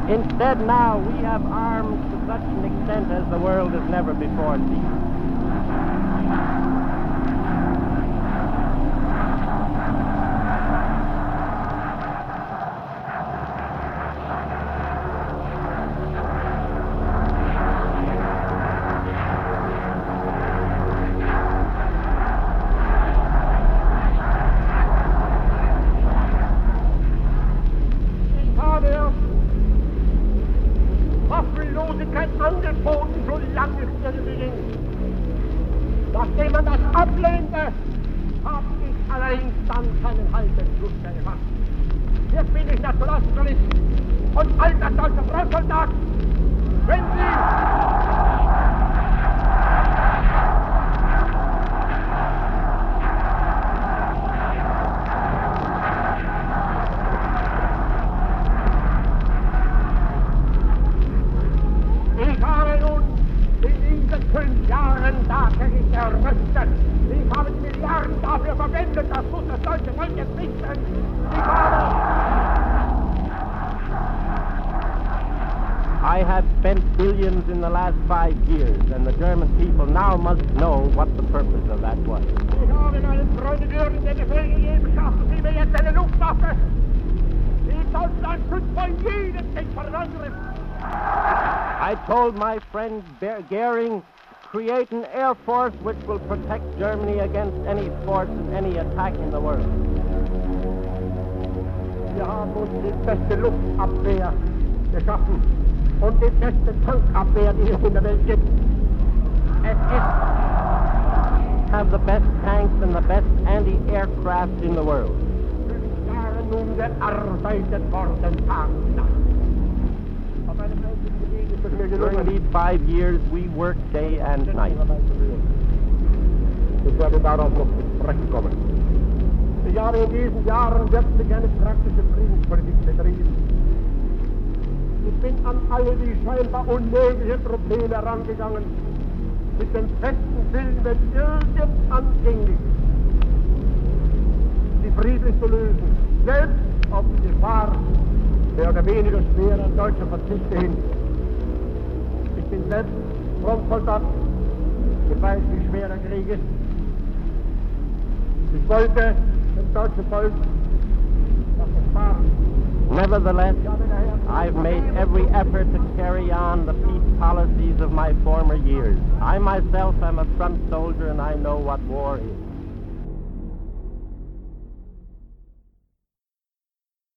Instead, now we have arms to such an extent as the world has never before seen. Angeboten, solange es irgendwie ging. Nachdem man das ablehnte, habe ich allerdings dann keinen Haltensschluss mehr gemacht. Jetzt bin ich Nationalsozialist und alter deutscher Frontsoldat. Wenn ich habe nun in diesen 5 Jahren tatsächlich errüstet. Ich habe die Milliarden dafür verwendet, das muss das deutsche Volk jetzt wissen. I have spent billions in the last 5 years, and the German people now must know what the purpose of that was. Ich habe meinen Freunden Göring den Befehl gegeben, schaffen Sie mir jetzt eine Luftwaffe. In Deutschland schützt man jeden Krieg vor den Angriff. I told my friend Goering, create an air force which will protect Germany against any force and any attack in the world. Wir haben uns die beste Luftabwehr geschaffen und die beste Tankabwehr, die es in der Welt gibt. Es ist have the best tanks and the best anti-aircraft in the world. 5 Jahre nun gearbeitet worden, Tag und Nacht. During these 5 years, we worked day and night. Ich werde darauf noch zu sprechen kommen. Ich habe in diesen Jahren wirklich eine praktische Friedenspolitik betrieben. Ich bin an alle die scheinbar unmöglichen Probleme herangegangen, mit dem festen Willen, wenn irgend anging, sie friedlich zu lösen, selbst auf die Gefahr mehr oder weniger schwerer deutscher Verzichte hin. Ich bin selbst Frontsoldat, ich weiß, wie schwer der Krieg ist. Ich wollte dem deutschen Volk das ersparen. Nevertheless, I've made every effort to carry on the peace policies of my former years. I myself am a front soldier and I know what war is.